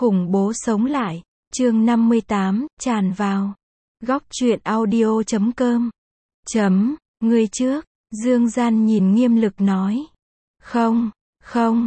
Khủng bố sống lại, chương 58, tràn vào. Góc truyện audio.com. Ngươi trước, Dương Gian nhìn Nghiêm Lực nói. Không,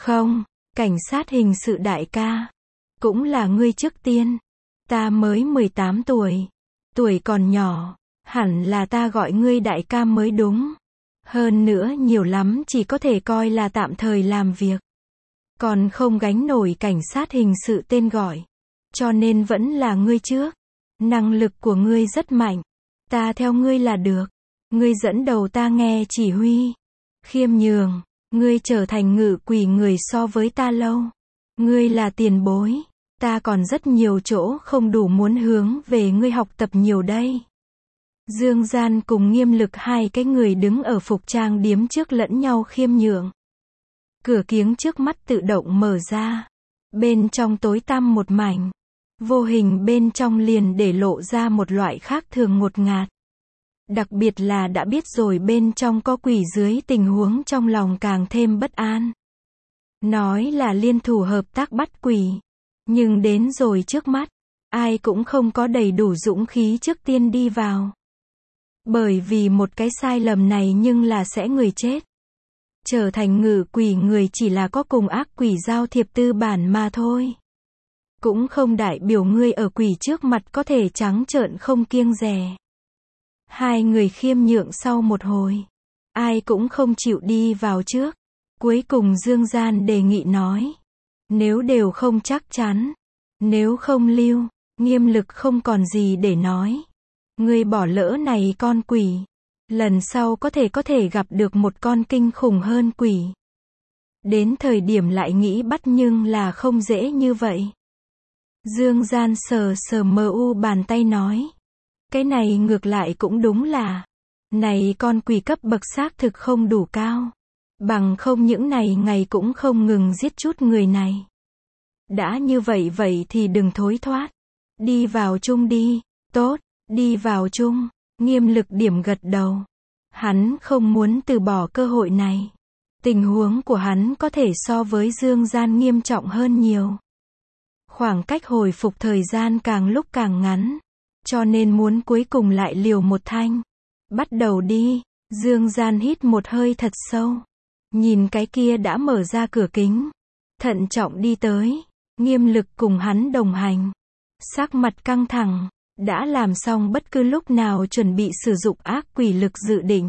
cảnh sát hình sự đại ca. Cũng là ngươi trước tiên. Ta mới 18 tuổi. Tuổi còn nhỏ, hẳn là ta gọi ngươi đại ca mới đúng. Hơn nữa nhiều lắm chỉ có thể coi là tạm thời làm việc. Còn không gánh nổi cảnh sát hình sự tên gọi. Cho nên vẫn là ngươi trước. Năng lực của ngươi rất mạnh. Ta theo ngươi là được. Ngươi dẫn đầu ta nghe chỉ huy. Khiêm nhường, ngươi trở thành ngự quỷ người so với ta lâu. Ngươi là tiền bối. Ta còn rất nhiều chỗ không đủ muốn hướng về ngươi học tập nhiều đây. Dương Gian cùng Nghiêm Lực hai cái người đứng ở phục trang điếm trước lẫn nhau khiêm nhượng. Cửa kiếng trước mắt tự động mở ra. Bên trong tối tăm một mảnh. Vô hình bên trong liền để lộ ra một loại khác thường ngột ngạt. Đặc biệt là đã biết rồi bên trong có quỷ dưới tình huống trong lòng càng thêm bất an. Nói là liên thủ hợp tác bắt quỷ. Nhưng đến rồi trước mắt, ai cũng không có đầy đủ dũng khí trước tiên đi vào. Bởi vì một cái sai lầm này nhưng là sẽ người chết. Trở thành ngự quỷ người chỉ là có cùng ác quỷ giao thiệp tư bản mà thôi. Cũng không đại biểu ngươi ở quỷ trước mặt có thể trắng trợn không kiêng dè. Hai người khiêm nhượng sau một hồi. Ai cũng không chịu đi vào trước. Cuối cùng Dương Gian đề nghị nói. Nếu đều không chắc chắn. Nếu không lưu. Nghiêm Lực không còn gì để nói. Ngươi bỏ lỡ này con quỷ. Lần sau có thể gặp được một con kinh khủng hơn quỷ. Đến thời điểm lại nghĩ bắt nhưng là không dễ như vậy. Dương Gian sờ mờ u bàn tay nói. Cái này ngược lại cũng đúng là. Này con quỷ cấp bậc xác thực không đủ cao. Bằng không những này ngày cũng không ngừng giết chút người này. Đã như vậy thì đừng thối thoát. Đi vào chung đi. Tốt, đi vào chung. Nghiêm Lực điểm gật đầu. Hắn không muốn từ bỏ cơ hội này. Tình huống của hắn có thể so với Dương Gian nghiêm trọng hơn nhiều. Khoảng cách hồi phục thời gian càng lúc càng ngắn. Cho nên muốn cuối cùng lại liều một thanh. Bắt đầu đi. Dương Gian hít một hơi thật sâu. Nhìn cái kia đã mở ra cửa kính. Thận trọng đi tới. Nghiêm Lực cùng hắn đồng hành. Sắc mặt căng thẳng. Đã làm xong bất cứ lúc nào chuẩn bị sử dụng ác quỷ lực dự định.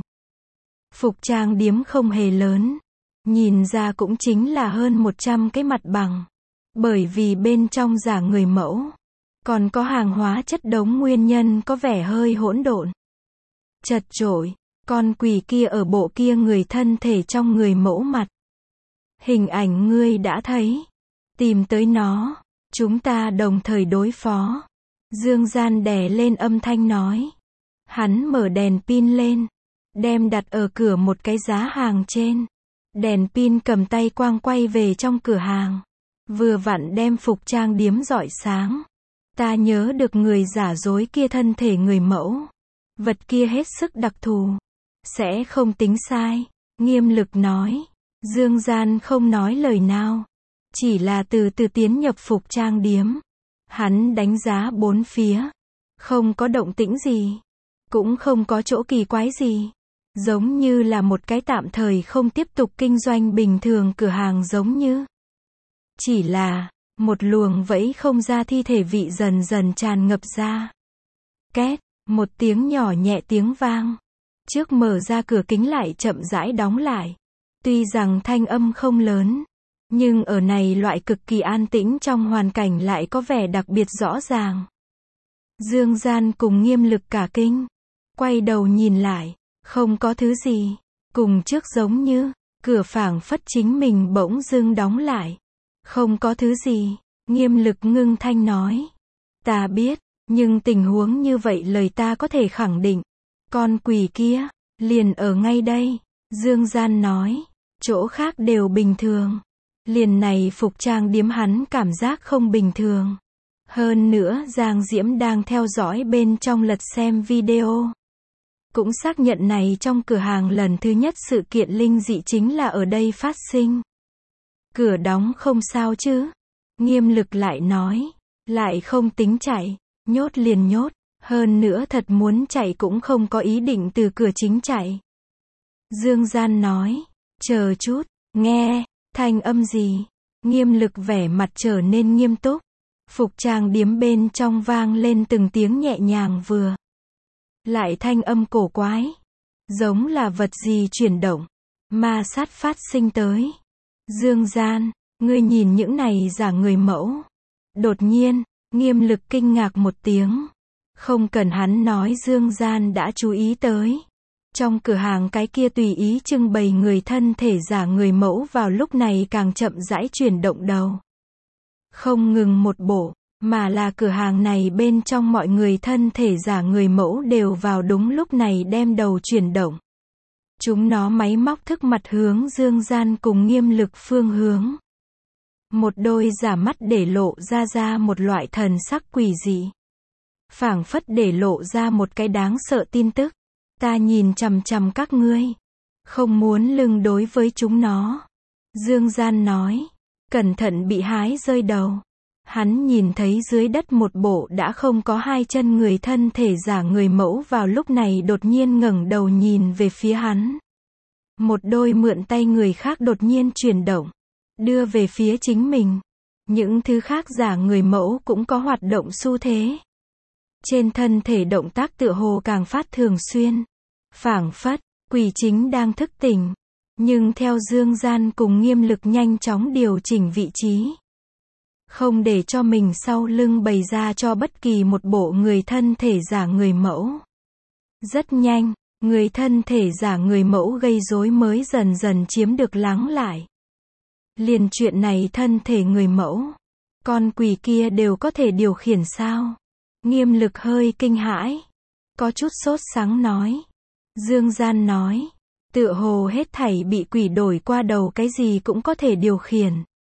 Phục trang điếm không hề lớn. Nhìn ra cũng chính là hơn 100 cái mặt bằng. Bởi vì bên trong giả người mẫu. Còn có hàng hóa chất đống nguyên nhân có vẻ hơi hỗn độn. Chật chội. Con quỷ kia ở bộ kia người thân thể trong người mẫu mặt. Hình ảnh ngươi đã thấy. Tìm tới nó. Chúng ta đồng thời đối phó. Dương Gian đè lên âm thanh nói. Hắn mở đèn pin lên. Đem đặt ở cửa một cái giá hàng trên. Đèn pin cầm tay quang quay về trong cửa hàng. Vừa vặn đem phục trang điếm rọi sáng. Ta nhớ được người giả dối kia thân thể người mẫu. Vật kia hết sức đặc thù. Sẽ không tính sai. Nghiêm Lực nói. Dương Gian không nói lời nào. Chỉ là từ từ tiến nhập phục trang điếm. Hắn đánh giá bốn phía. Không có động tĩnh gì. Cũng không có chỗ kỳ quái gì. Giống như là một cái tạm thời không tiếp tục kinh doanh bình thường cửa hàng giống như. Chỉ là, một luồng vẫy không ra thi thể vị dần dần tràn ngập ra. Két, một tiếng nhỏ nhẹ tiếng vang. Trước mở ra cửa kính lại chậm rãi đóng lại. Tuy rằng thanh âm không lớn. Nhưng ở này loại cực kỳ an tĩnh trong hoàn cảnh lại có vẻ đặc biệt rõ ràng. Dương Gian cùng Nghiêm Lực cả kinh. Quay đầu nhìn lại. Không có thứ gì. Cùng trước giống như. Cửa phảng phất chính mình bỗng dưng đóng lại. Không có thứ gì. Nghiêm Lực ngưng thanh nói. Ta biết. Nhưng tình huống như vậy lời ta có thể khẳng định. Con quỷ kia. Liền ở ngay đây. Dương Gian nói. Chỗ khác đều bình thường. Liền này phục trang điếm hắn cảm giác không bình thường. Hơn nữa Giang Diễm đang theo dõi bên trong lật xem video. Cũng xác nhận này trong cửa hàng lần thứ nhất sự kiện linh dị chính là ở đây phát sinh. Cửa đóng không sao chứ? Nghiêm Lực lại nói. Lại không tính chạy. Nhốt liền nhốt. Hơn nữa thật muốn chạy cũng không có ý định từ cửa chính chạy. Dương Gian nói. Chờ chút. Nghe. Thanh âm gì? Nghiêm Lực vẻ mặt trở nên nghiêm túc. Phục trang điếm bên trong vang lên từng tiếng nhẹ nhàng vừa. Lại thanh âm cổ quái. Giống là vật gì chuyển động. Ma sát phát sinh tới. Dương Gian, ngươi nhìn những này giả người mẫu. Đột nhiên, Nghiêm Lực kinh ngạc một tiếng. Không cần hắn nói Dương Gian đã chú ý tới. Trong cửa hàng cái kia tùy ý trưng bày người thân thể giả người mẫu vào lúc này càng chậm rãi chuyển động đầu. Không ngừng một bộ, mà là cửa hàng này bên trong mọi người thân thể giả người mẫu đều vào đúng lúc này đem đầu chuyển động. Chúng nó máy móc thức mặt hướng Dương Gian cùng Nghiêm Lực phương hướng. Một đôi giả mắt để lộ ra một loại thần sắc quỷ dị. Phảng phất để lộ ra một cái đáng sợ tin tức. Ta nhìn chằm chằm các ngươi. Không muốn lưng đối với chúng nó. Dương Gian nói. Cẩn thận bị hái rơi đầu. Hắn nhìn thấy dưới đất một bộ đã không có hai chân người thân thể giả người mẫu vào lúc này đột nhiên ngẩng đầu nhìn về phía hắn. Một đôi mượn tay người khác đột nhiên chuyển động. Đưa về phía chính mình. Những thứ khác giả người mẫu cũng có hoạt động xu thế. Trên thân thể động tác tựa hồ càng phát thường xuyên. Phảng phất, quỷ chính đang thức tỉnh. Nhưng theo Dương Gian cùng Nghiêm Lực nhanh chóng điều chỉnh vị trí. Không để cho mình sau lưng bày ra cho bất kỳ một bộ người thân thể giả người mẫu. Rất nhanh, người thân thể giả người mẫu gây rối mới dần dần chiếm được lắng lại. Liền chuyện này thân thể người mẫu, con quỷ kia đều có thể điều khiển sao? Nghiêm Lực hơi kinh hãi, có chút sốt sắng nói. Dương Gian nói, tựa hồ hết thảy bị quỷ đổi qua đầu cái gì cũng có thể điều khiển.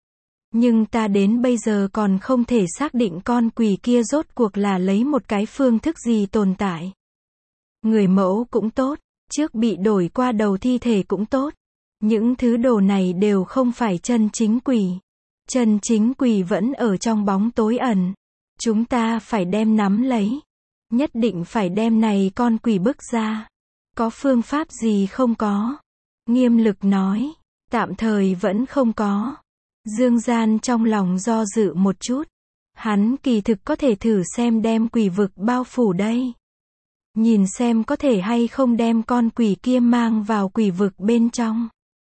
Nhưng ta đến bây giờ còn không thể xác định con quỷ kia rốt cuộc là lấy một cái phương thức gì tồn tại. Người mẫu cũng tốt, trước bị đổi qua đầu thi thể cũng tốt. Những thứ đồ này đều không phải chân chính quỷ. Chân chính quỷ vẫn ở trong bóng tối ẩn. Chúng ta phải đem nắm lấy. Nhất định phải đem này con quỷ bức ra. Có phương pháp gì không có? Nghiêm Lực nói, tạm thời vẫn không có. Dương Gian trong lòng do dự một chút. Hắn kỳ thực có thể thử xem đem quỷ vực bao phủ đây. Nhìn xem có thể hay không đem con quỷ kia mang vào quỷ vực bên trong.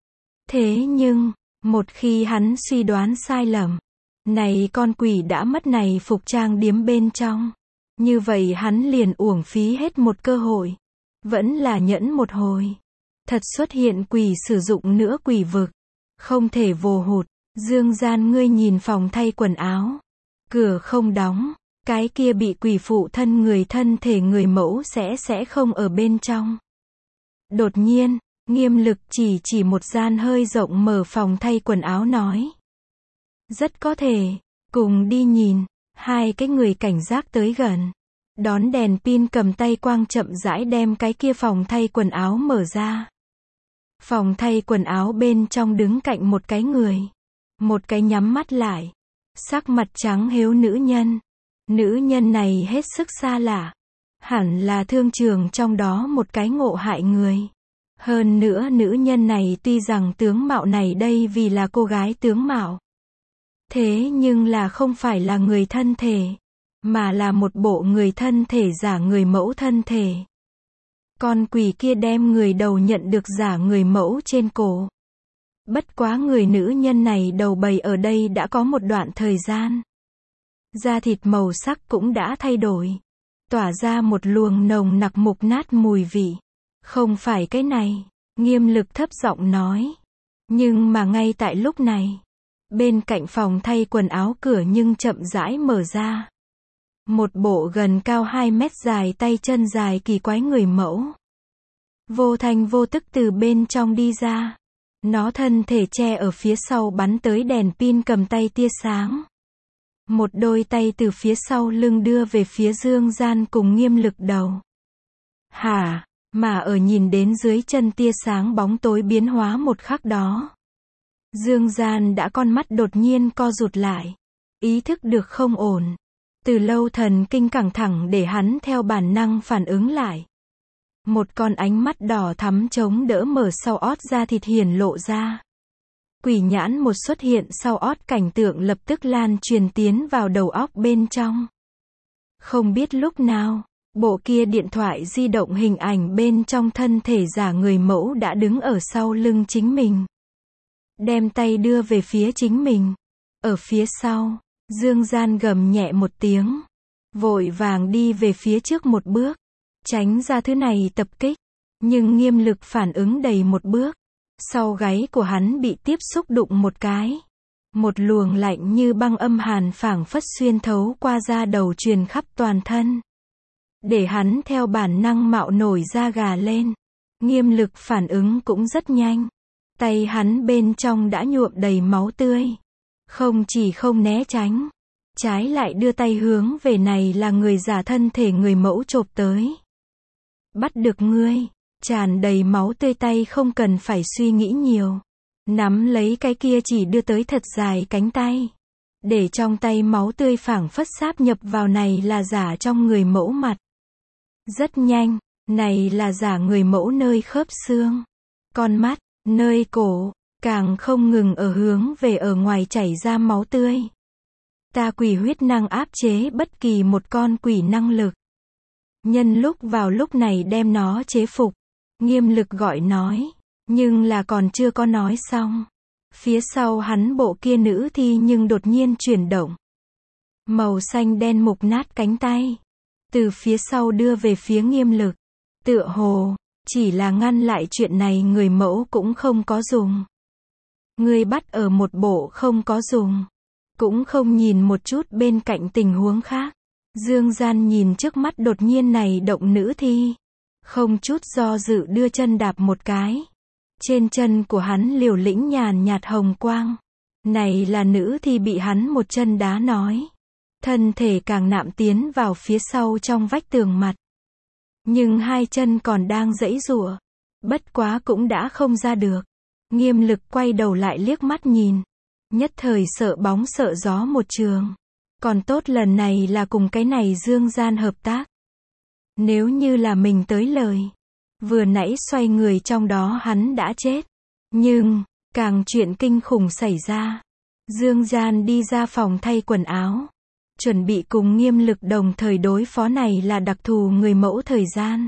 Thế nhưng, một khi hắn suy đoán sai lầm, này con quỷ đã mất này phục trang điếm bên trong. Như vậy hắn liền uổng phí hết một cơ hội. Vẫn là nhẫn một hồi. Thật xuất hiện quỷ sử dụng nữa quỷ vực. Không thể vồ hụt. Dương Gian ngươi nhìn phòng thay quần áo. Cửa không đóng. Cái kia bị quỷ phụ thân người thân thể người mẫu sẽ không ở bên trong. Đột nhiên, Nghiêm Lực chỉ một gian hơi rộng mở phòng thay quần áo nói. Rất có thể, cùng đi nhìn. Hai cái người cảnh giác tới gần. Đón đèn pin cầm tay quang chậm rãi đem cái kia phòng thay quần áo mở ra. Phòng thay quần áo bên trong đứng cạnh một cái người. Một cái nhắm mắt lại. Sắc mặt trắng hếu nữ nhân. Nữ nhân này hết sức xa lạ. Hẳn là thương trường trong đó một cái ngộ hại người. Hơn nữa nữ nhân này tuy rằng tướng mạo này đây vì là cô gái tướng mạo. Thế nhưng là không phải là người thân thể. Mà là một bộ người thân thể giả người mẫu thân thể. Con quỷ kia đem người đầu nhận được giả người mẫu trên cổ. Bất quá người nữ nhân này đầu bầy ở đây đã có một đoạn thời gian. Da thịt màu sắc cũng đã thay đổi. Tỏa ra một luồng nồng nặc mục nát mùi vị. Không phải cái này, Nghiêm Lực thấp giọng nói. Nhưng mà ngay tại lúc này, bên cạnh phòng thay quần áo cửa nhưng chậm rãi mở ra. Một bộ gần cao 2 mét dài tay chân dài kỳ quái người mẫu. Vô thanh vô tức từ bên trong đi ra. Nó thân thể che ở phía sau bắn tới đèn pin cầm tay tia sáng. Một đôi tay từ phía sau lưng đưa về phía Dương Gian cùng Nghiêm Lực đầu. Hả, mà ở nhìn đến dưới chân tia sáng bóng tối biến hóa một khắc đó. Dương Gian đã con mắt đột nhiên co rụt lại. ý thức được không ổn. Từ lâu thần kinh căng thẳng để hắn theo bản năng phản ứng lại. Một con ánh mắt đỏ thắm chống đỡ mở sau ót da thịt hiển lộ ra. Quỷ nhãn một xuất hiện sau ót, cảnh tượng lập tức lan truyền tiến vào đầu óc bên trong. Không biết lúc nào, bộ kia điện thoại di động hình ảnh bên trong thân thể giả người mẫu đã đứng ở sau lưng chính mình. Đem tay đưa về phía chính mình. Ở phía sau, Dương Gian gầm nhẹ một tiếng. Vội vàng đi về phía trước một bước. Tránh ra thứ này tập kích. Nhưng nghiêm lực phản ứng đầy một bước. Sau gáy của hắn bị tiếp xúc đụng một cái. Một luồng lạnh như băng âm hàn phảng phất xuyên thấu qua da đầu truyền khắp toàn thân. Để hắn theo bản năng mạo nổi da gà lên. Nghiêm lực phản ứng cũng rất nhanh. Tay hắn bên trong đã nhuộm đầy máu tươi. Không chỉ không né tránh, trái lại đưa tay hướng về này là người giả thân thể người mẫu chộp tới. Bắt được ngươi, tràn đầy máu tươi tay không cần phải suy nghĩ nhiều. Nắm lấy cái kia chỉ đưa tới thật dài cánh tay. Để trong tay máu tươi phảng phất sáp nhập vào này là giả trong người mẫu mặt. Rất nhanh, này là giả người mẫu nơi khớp xương, con mắt, nơi cổ, càng không ngừng ở hướng về ở ngoài chảy ra máu tươi. Ta quỷ huyết năng áp chế bất kỳ một con quỷ năng lực. Nhân lúc vào lúc này đem nó chế phục. Nghiêm lực gọi nói. Nhưng là còn chưa có nói xong. Phía sau hắn bộ kia nữ thi nhưng đột nhiên chuyển động. Màu xanh đen mục nát cánh tay. Từ phía sau đưa về phía nghiêm lực. Tựa hồ, chỉ là ngăn lại chuyện này người mẫu cũng không có dùng. Người bắt ở một bộ không có dùng. Cũng không nhìn một chút bên cạnh tình huống khác. Dương Gian nhìn trước mắt đột nhiên này động nữ thi. Không chút do dự đưa chân đạp một cái. Trên chân của hắn liều lĩnh nhàn nhạt hồng quang. Này là nữ thi bị hắn một chân đá nói. Thân thể càng nạm tiến vào phía sau trong vách tường mặt. Nhưng hai chân còn đang giãy giụa. Bất quá cũng đã không ra được. Nghiêm lực quay đầu lại liếc mắt nhìn. Nhất thời sợ bóng sợ gió một trường. Còn tốt lần này là cùng cái này Dương Gian hợp tác. Nếu như là mình tới lời. Vừa nãy xoay người trong đó hắn đã chết. Nhưng, càng chuyện kinh khủng xảy ra. Dương Gian đi ra phòng thay quần áo. Chuẩn bị cùng nghiêm lực đồng thời đối phó này là đặc thù người mẫu thời gian.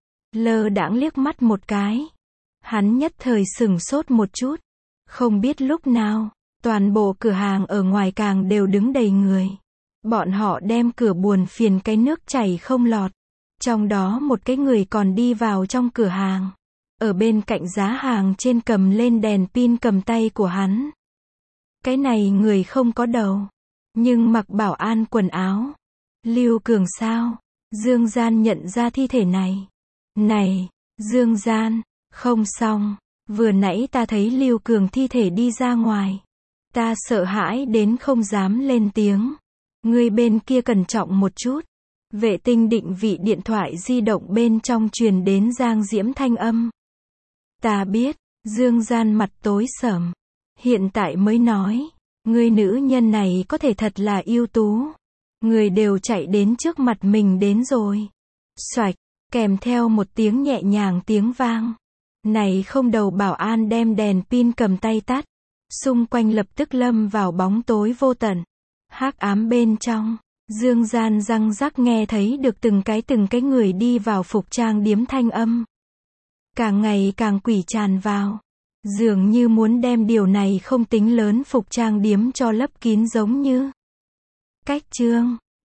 Lơ đãng liếc mắt một cái. Hắn nhất thời sửng sốt một chút. Không biết lúc nào, toàn bộ cửa hàng ở ngoài càng đều đứng đầy người. Bọn họ đem cửa buồn phiền cái nước chảy không lọt. Trong đó một cái người còn đi vào trong cửa hàng. Ở bên cạnh giá hàng trên cầm lên đèn pin cầm tay của hắn. Cái này người không có đầu. Nhưng mặc bảo an quần áo. Lưu Cường sao? Dương Gian nhận ra thi thể này. Này, Dương Gian, không xong. Vừa nãy ta thấy Lưu Cường thi thể đi ra ngoài. Ta sợ hãi đến không dám lên tiếng. Người bên kia cẩn trọng một chút. Vệ tinh định vị điện thoại di động bên trong truyền đến Giang Diễm thanh âm. Ta biết, Dương Gian mặt tối sầm. Hiện tại mới nói, người nữ nhân này có thể thật là ưu tú. Người đều chạy đến trước mặt mình đến rồi. Xoạch, kèm theo một tiếng nhẹ nhàng tiếng vang. Này không đầu bảo an đem đèn pin cầm tay tắt. Xung quanh lập tức lâm vào bóng tối vô tận. Hắc ám bên trong. Dương Gian răng rắc nghe thấy được từng cái người đi vào phục trang điếm thanh âm. Càng ngày càng quỷ tràn vào. Dường như muốn đem điều này không tính lớn phục trang điếm cho lấp kín giống như. Cách chương